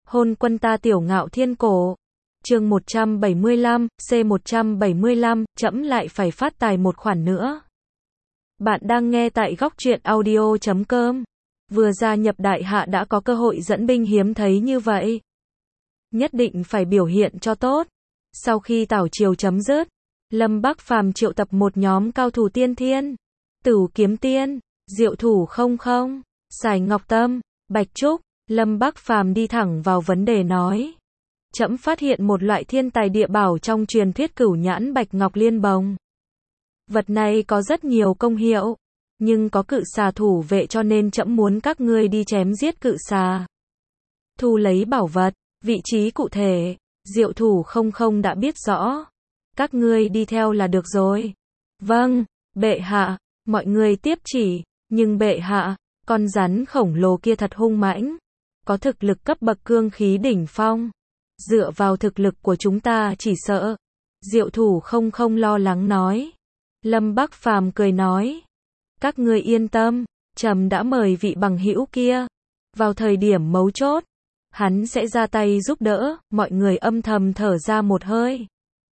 Hôn quân ta tiểu ngạo thiên cổ. Chương 175, C175, trẫm lại phải phát tài một khoản nữa. Bạn đang nghe tại góc truyện audio.com. Vừa gia nhập đại hạ đã có cơ hội dẫn binh hiếm thấy như vậy. Nhất định phải biểu hiện cho tốt. Sau khi tảo triều chấm dứt, Lâm Bắc Phàm triệu tập một nhóm cao thủ tiên thiên, Tửu Kiếm Tiên, Diệu Thủ Không Không, Sải Ngọc Tâm, Bạch Trúc. Lâm Bắc Phàm đi thẳng vào vấn đề nói: trẫm phát hiện một loại thiên tài địa bảo trong truyền thuyết Cửu Nhãn Bạch Ngọc Liên Bồng. Vật này có rất nhiều công hiệu, nhưng có cự xà thủ vệ cho nên trẫm muốn các ngươi đi chém giết cự xà, thu lấy bảo vật. Vị trí cụ thể, Diệu Thủ Không Không đã biết rõ. Các ngươi đi theo là được rồi. Vâng, bệ hạ. Mọi người tiếp chỉ. Nhưng bệ hạ, con rắn khổng lồ kia thật hung mãnh, có thực lực cấp bậc cương khí đỉnh phong. Dựa vào thực lực của chúng ta chỉ sợ. Diệu Thủ Không Không lo lắng nói. Lâm Bắc Phàm cười nói: các ngươi yên tâm, trẫm đã mời vị bằng hữu kia. Vào thời điểm mấu chốt, hắn sẽ ra tay giúp đỡ. Mọi người âm thầm thở ra một hơi.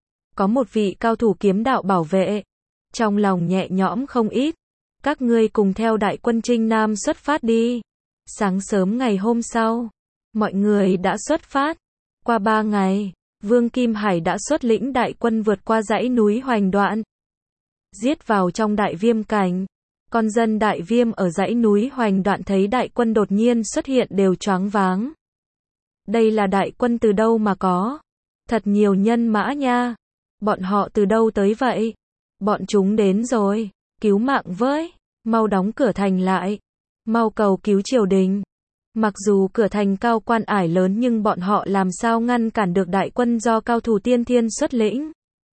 Có một vị cao thủ kiếm đạo bảo vệ, trong lòng nhẹ nhõm không ít. Các ngươi cùng theo đại quân Trinh Nam xuất phát đi. Sáng sớm ngày hôm sau, mọi người đã xuất phát. Qua 3 ngày, Vương Kim Hải đã xuất lĩnh đại quân vượt qua dãy núi Hoành Đoạn, giết vào trong Đại Viêm cảnh. Con dân Đại Viêm ở dãy núi Hoành Đoạn thấy đại quân đột nhiên xuất hiện đều choáng váng. Đây là đại quân từ đâu mà có? Thật nhiều nhân mã nha. Bọn họ từ đâu tới vậy? Bọn chúng đến rồi, cứu mạng với, mau đóng cửa thành lại, mau cầu cứu triều đình. Mặc dù cửa thành cao quan ải lớn nhưng bọn họ làm sao ngăn cản được đại quân do cao thủ tiên thiên xuất lĩnh.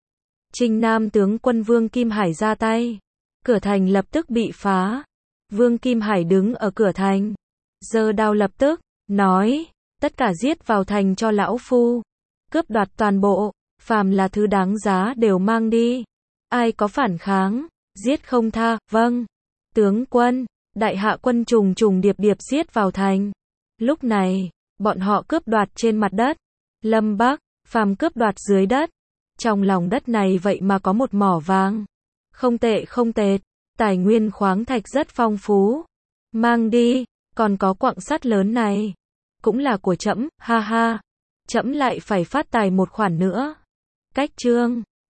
Trinh Nam tướng quân Vương Kim Hải ra tay, cửa thành lập tức bị phá. Vương Kim Hải đứng ở cửa thành, giơ đao lập tức, nói: tất cả giết vào thành cho lão phu, cướp đoạt toàn bộ, phàm là thứ đáng giá đều mang đi. Ai có phản kháng, giết không tha. Vâng, tướng quân. Đại hạ quân trùng trùng điệp điệp giết vào thành. Lúc này, bọn họ cướp đoạt trên mặt đất, Lâm Bắc Phàm cướp đoạt dưới đất. Trong lòng đất này vậy mà có một mỏ vàng. Không tệ không tệ, tài nguyên khoáng thạch rất phong phú. Mang đi, còn có quặng sắt lớn này, cũng là của trẫm, ha ha. Trẫm lại phải phát tài một khoản nữa. Cách chương